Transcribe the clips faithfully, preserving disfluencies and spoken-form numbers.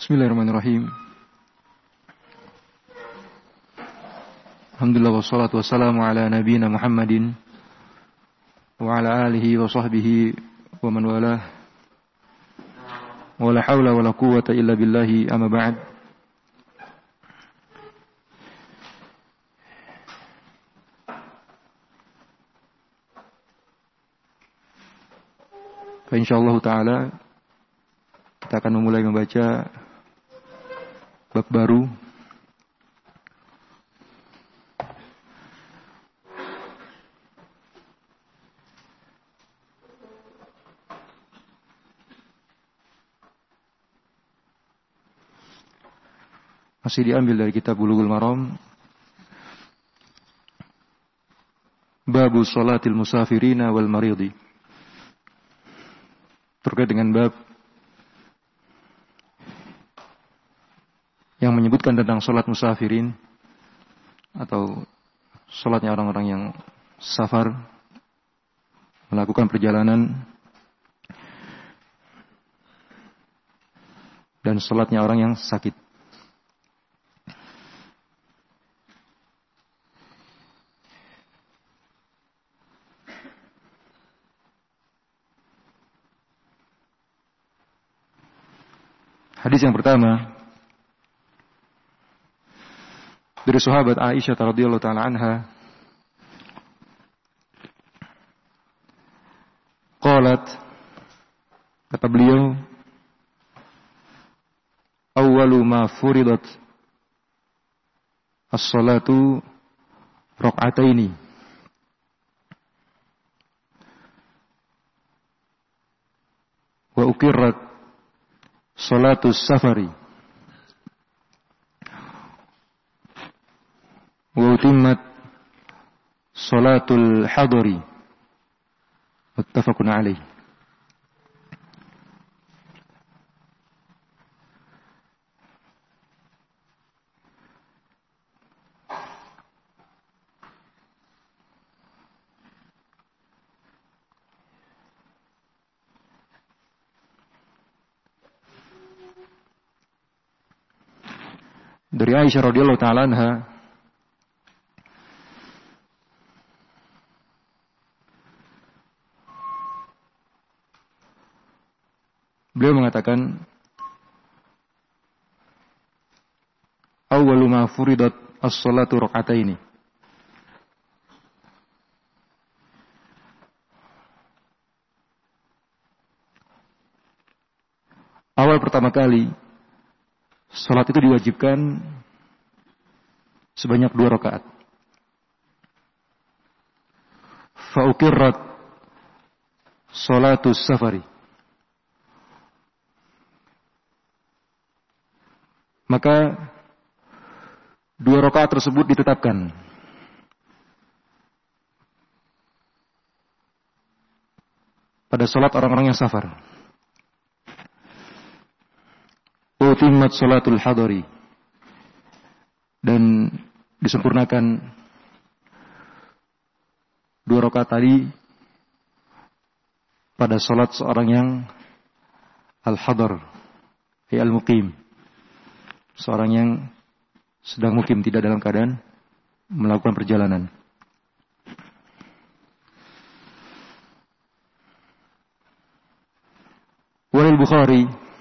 Bismillahirrahmanirrahim. Alhamdulillah wassalatu wassalamu ala nabiyyina Muhammadin wa ala alihi wa sahbihi wa man walah. Wa la haula wa la quwwata illa billahi amma ba'd. Fa insyaallah taala kita akan memulai membaca bab baru masih diambil dari kitab Bulughul Maram, Babu Shalatil Musafirina wal Maridi, terkait dengan bab yang menyebutkan tentang salat musafirin atau salatnya orang-orang yang safar, melakukan perjalanan, dan salatnya orang yang sakit. Hadis yang pertama dari sahabat Aisyah radhiyallahu taala anha, qalat, kata beliau, awwalu ma furidat as-salatu rak'ataini wa ukirrat salatus safari wa utimmat salatul hadari, muttafaqun alaih. Dari Aisyah radhiyallahu taala anha, beliau mengatakan, awwalu ma furidat as-salatu rak'ataini. Awal pertama kali salat itu diwajibkan sebanyak dua rakaat. Fa ukirrat salatus safari, maka dua rakaat tersebut ditetapkan pada salat orang-orang yang safar. Utimmat salatul hadari, dan disempurnakan dua rakaat tadi pada salat seorang yang al-hadar, ay al-muqim, seorang yang sedang mukim, tidak dalam keadaan melakukan perjalanan. Walil Bukhari,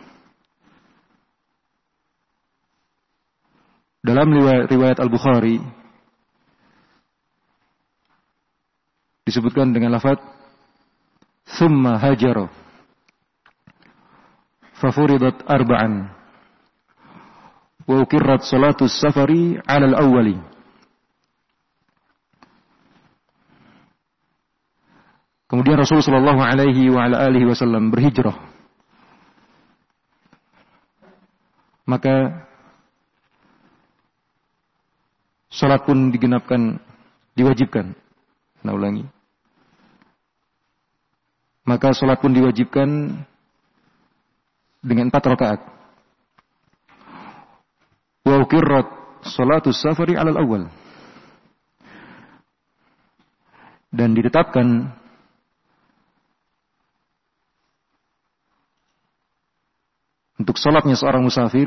dalam riwayat, riwayat Al-Bukhari disebutkan dengan lafaz thumma hajara fafuridat arba'an wa ukirrat salatus safari 'ala al-awwali. Kemudian Rasul sallallahu alaihi wa ala alihi wasallam berhijrah, maka salat pun digenapkan, diwajibkan. Nah, ulangi. Maka salat pun diwajibkan dengan empat rakaat. Wa ukirrat salatus safari 'ala al-awwal. Dan ditetapkan untuk salatnya seorang musafir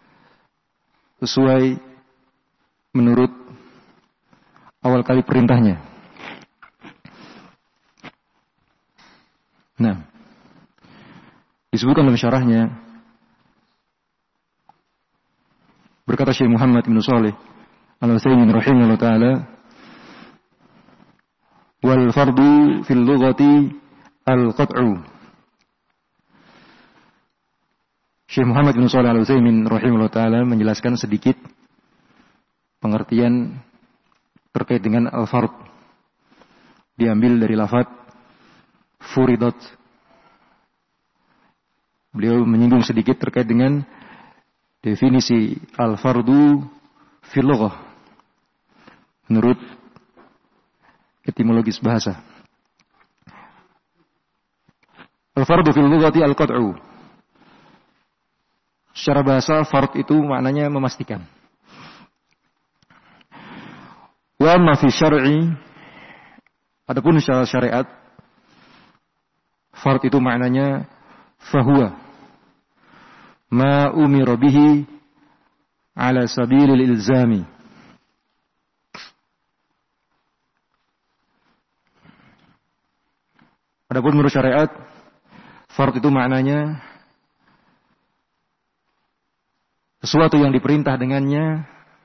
sesuai menurut awal kali perintahnya. Nah, disebutkan dalam syarahnya, berkata Syekh Muhammad bin Shalih Al-Utsaimin rahimahullah taala, wal fardu fil lughati al-qat'u. Syekh Muhammad bin Shalih Al-Utsaimin rahimahullah taala menjelaskan sedikit pengertian terkait dengan al-fard. Diambil dari lafaz furidat. Beliau menyinggung sedikit terkait dengan definisi al-fardu fil lughah menurut etimologis bahasa. Al-fardu fil lughati al-qat'u. Secara bahasa fard itu maknanya memastikan. Wa ma fi syar'i, adapun secara syariat fard itu maknanya fahuwa ma umira bihi ala sabilil ilzami. Adapun menurut syariat, fard itu maknanya sesuatu yang diperintah dengannya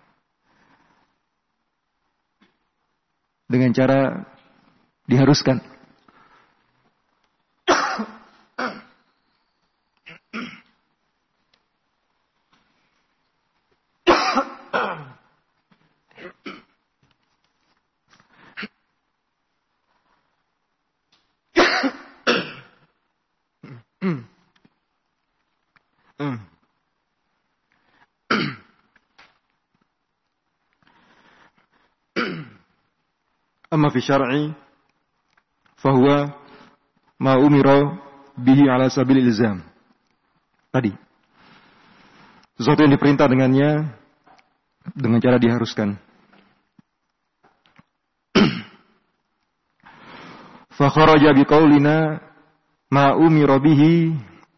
dengan cara diharuskan. Amma fi syar'i fahuwa ma umira bihi ala sabil ilzam. Tadi sesuatu yang diperintah dengannya dengan cara diharuskan. Fa kharaja biqaulina ma umira bihi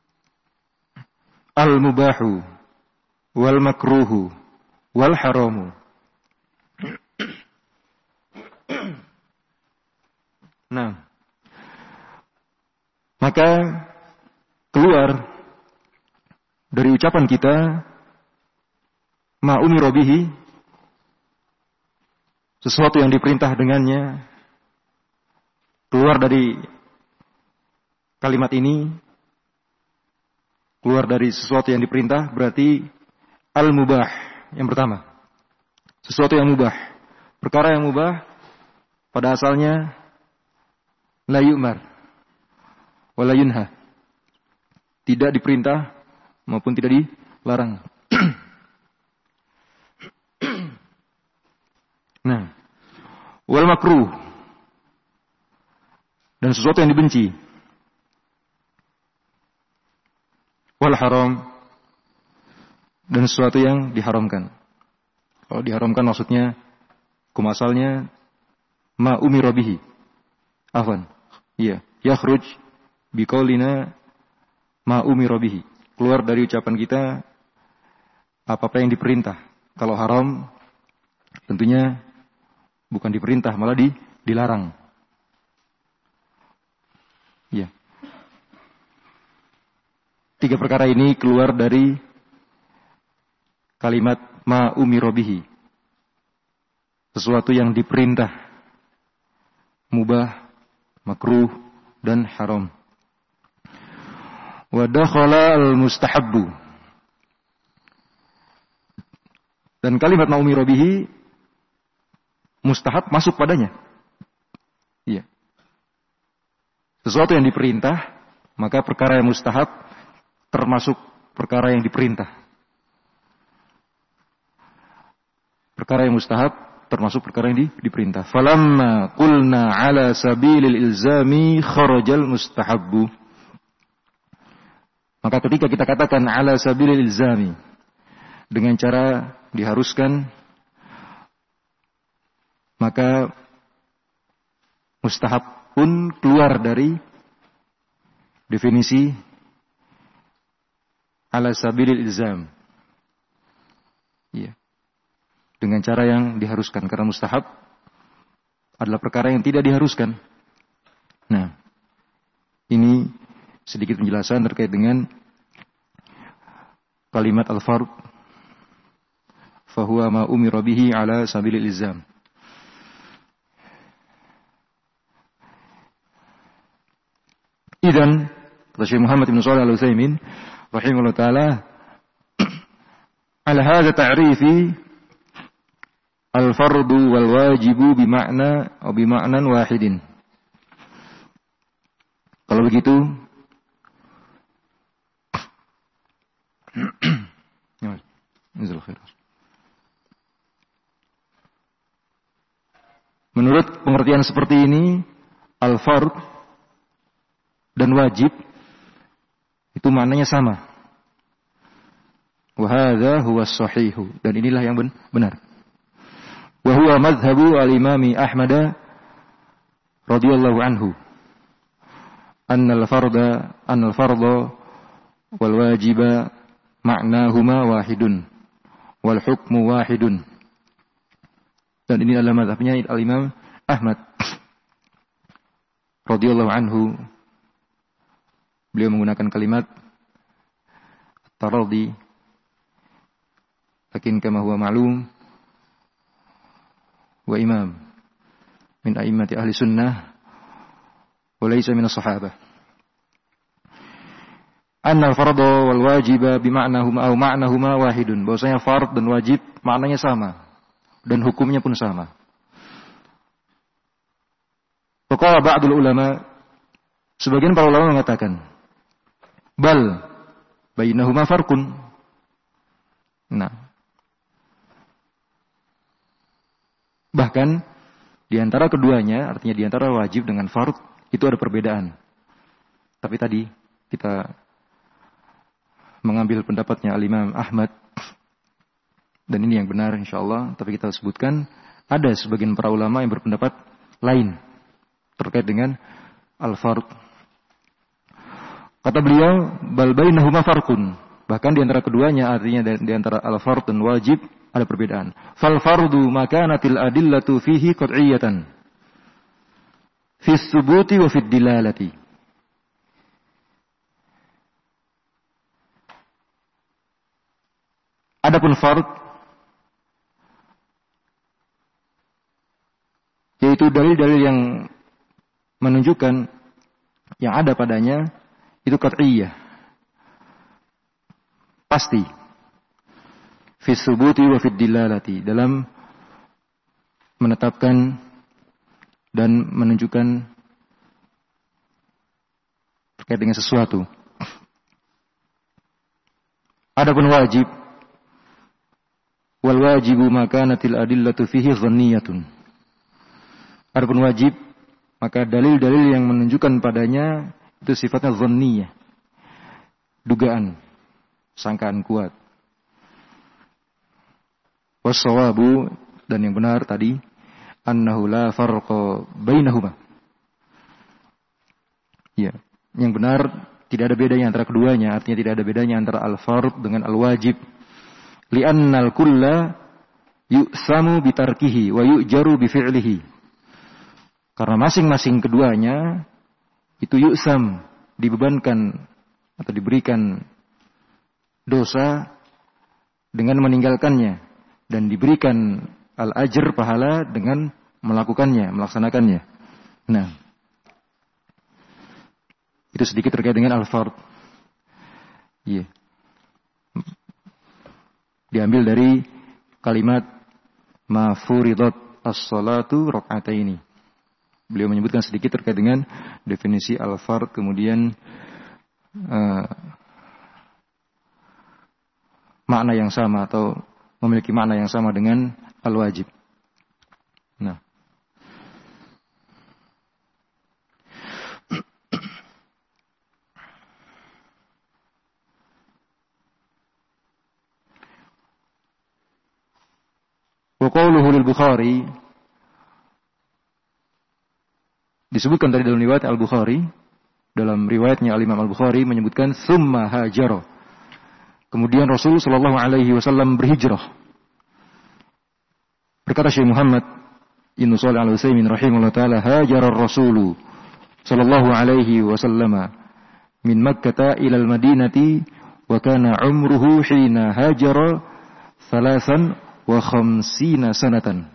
al mubahu wal makruhu wal haramu. Nah, maka keluar dari ucapan kita ma umira bihi, sesuatu yang diperintah dengannya, keluar dari kalimat ini, keluar dari sesuatu yang diperintah berarti al-mubah yang pertama. Sesuatu yang mubah, perkara yang mubah pada asalnya la yu'mar wa la yunha, tidak diperintah maupun tidak dilarang. Nah, wal makruh, dan sesuatu yang dibenci. Wal haram, dan sesuatu yang diharamkan. Kalau diharamkan maksudnya hukum asalnya ma umira bihi. Afwan. Iya, yakhruj biqaulina ma umira bihi. Keluar dari ucapan kita apa-apa yang diperintah. Kalau haram tentunya bukan diperintah, malah di, dilarang. Iya. Tiga perkara ini keluar dari kalimat ma umira bihi. Sesuatu yang diperintah, mubah, makruh, dan haram. Wa dakhala al-mustahabbu. Dan kalimat ma umira bihi, mustahab masuk padanya. Iya. Sesuatu yang diperintah, maka perkara yang mustahab termasuk perkara yang diperintah. Perkara yang mustahab termasuk perkara yang di, diperintah. Falamma qulna ala sabilil ilzami kharajal mustahabbu. Maka ketika kita katakan ala sabilil ilzami, dengan cara diharuskan, maka mustahab pun keluar dari definisi ala sabilil ilzam. Iya. Dengan cara yang diharuskan, karena mustahab adalah perkara yang tidak diharuskan. Nah, ini sedikit penjelasan terkait dengan kalimat al-fard. Fahuwa ma umira bihi ala sabilil ilzam. Idzan, kata Syekh Muhammad bin Shalih Al-Utsaimin rahimahullah taala, ala hadza ta'rifi al-fardu wal wajibu bima'na atau bima'nan wahidin. Kalau begitu menurut pengertian seperti ini, al-fard dan wajib itu maknanya sama. Wa hadza huwa as-sahihu, dan inilah yang benar. Wa huwa madhhabu al-Imam Ahmad radhiyallahu anhu. Anna al-farda anna al-farda wal wajiba ma'nahuma wahidun wal hukmu wahidun. Dan ini adalah mazhabnya al-Imam Ahmad radhiyallahu anhu. Beliau menggunakan kalimat taradi, lakin kama huwa ma'lum wa imam min a'immati ahli sunnah wa laysa min as-sahabah. Anna al-fardha wal wajiba bima'nahuma aw ma'nahuma wahidun. Bahwasanya fard dan wajib maknanya sama dan hukumnya pun sama. Faqala ba'dul ulama, sebagian para ulama mengatakan, bal bainahuma farqun. Nah, bahkan di antara keduanya, artinya di antara wajib dengan fard itu ada perbedaan. Tapi tadi kita mengambil pendapatnya al-Imam Ahmad, dan ini yang benar insyaallah. Tapi kita sebutkan ada sebagian para ulama yang berpendapat lain terkait dengan al-fard. Kata beliau, bal bainahuma farqun. Bahkan di antara keduanya, artinya di antara al-fard dan wajib ada perbedaan. Fal fardu makanatil adillatu fihi qat'iyatan. Fi thubuti wa fi dilalati. Adapun fard, yaitu dalil-dalil yang menunjukkan yang ada padanya itu qat'iyah, pasti. Fi thubuti wa fi dilalati, dalam menetapkan dan menunjukkan terkait dengan sesuatu. Adapun wajib, wal wajibu makanatil adillatu fihi dhanniyatun. Adapun wajib, maka dalil-dalil yang menunjukkan padanya itu sifatnya dhanniyah, dugaan, sangkaan kuat. Wassawabu, dan yang benar tadi, annahu la farqa bainahuma. Ya, yang benar tidak ada bedanya antara keduanya, artinya tidak ada bedanya antara al-fard dengan al-wajib. Li'annal kulla yu'samu bitarkihi wa yu'jaru bifi'lihi. Karena masing-masing keduanya itu yu'sam, dibebankan atau diberikan dosa dengan meninggalkannya, dan diberikan al-ajr, pahala, dengan melakukannya, melaksanakannya. Nah, itu sedikit terkait dengan al-fard. Iya. Yeah. Diambil dari kalimat ma furidat as-salatu rak'ataini. Beliau menyebutkan sedikit terkait dengan definisi al-fard, kemudian uh, makna yang sama atau memiliki makna yang sama dengan al-wajib. Nah, wa qawluhu lil Bukhari, disebutkan tadi dalam riwayat Al-Bukhari, dalam riwayatnya Al-Imam Al-Bukhari menyebutkan summa hajara. Kemudian Rasul sallallahu alaihi wasallam berhijrah. Berkata Syekh Muhammad Ibn Shalih Al-Utsaimin rahimahullah taala, hajara ar-rasulu sallallahu alaihi wasallam min Makkah ila al-Madinati wa kana umruhu hina hajara thalathan wa khamsina sanatan.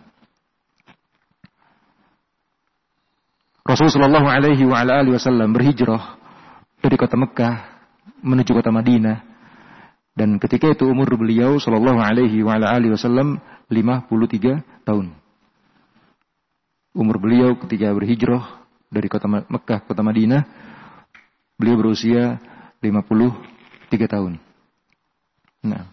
Rasul sallallahu alaihi wa ala alihi wasallam berhijrah dari kota Mekah menuju kota Madinah, dan ketika itu umur beliau sallallahu alaihi wa ala alihi wasallam lima puluh tiga tahun. Umur beliau ketika berhijrah dari kota Mekah ke kota Madinah, beliau berusia lima puluh tiga tahun. Nah,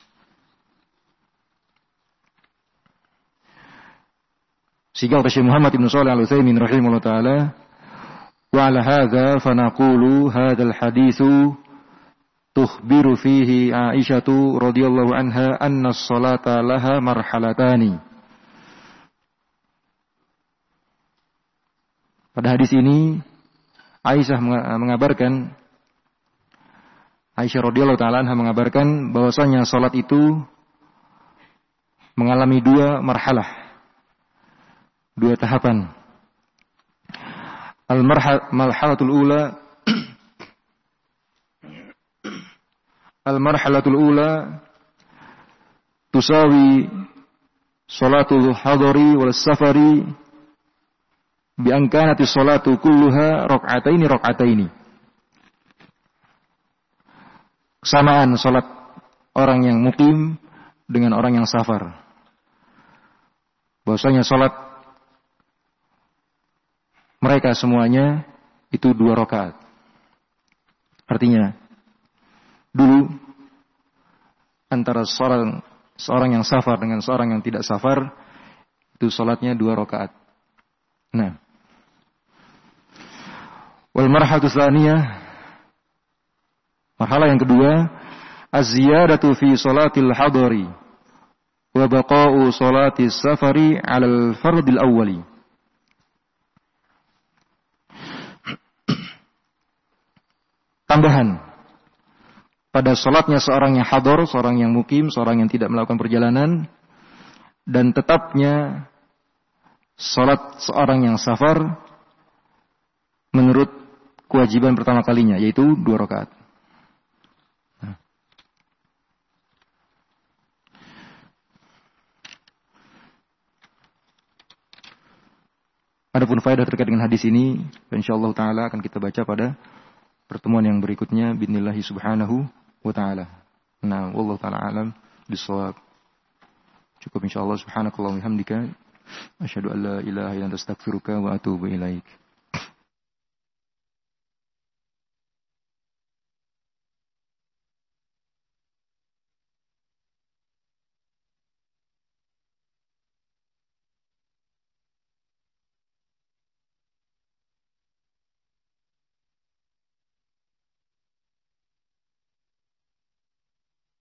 sehingga kata Syekh Muhammad Ibn Shalih Al-Utsaimin rahimahullah taala, wa ala hadza fa naqulu hadzal haditsu tukhbiru fihi Aisyatu radhiyallahu anha anna as-salata laha marhalatani. Pada hadis ini Aisyah mengabarkan, Aisyah radhiyallahu taala anha mengabarkan bahwasanya salat itu mengalami dua marhalah, dua tahapan. Al-marhalatul ula Al-marhalatul ula tusawi salatul hadari wal safari bi an kanat as-salatu kulluha rak'ataini rak'ataini. Kesamaan salat orang yang mukim dengan orang yang safar. Bahwasanya salat mereka semuanya itu dua rakaat. Artinya, dulu antara seorang seorang yang safar dengan seorang yang tidak safar itu salatnya dua rakaat. Nah, wal marhalatu tsaniyah, marhalah yang kedua, az-ziyadatu fi salatil hadari wa baqa'u salatis safari 'alal fardil awwali. Tambahan pada salatnya seorang yang hadar, seorang yang mukim, seorang yang tidak melakukan perjalanan, dan tetapnya salat seorang yang safar menurut kewajiban pertama kalinya, yaitu dua rakaat. Nah. Adapun faedah terkait dengan hadis ini, insyaallah taala akan kita baca pada pertemuan yang berikutnya biidznillah subhanahu wa taala. Nah, wallahu taala alam bisawab. Cukup insyaallah. Subhanakallahumma wa bihamdika asyhadu an la ilaha illa anta astaghfiruka wa atubu ilaik.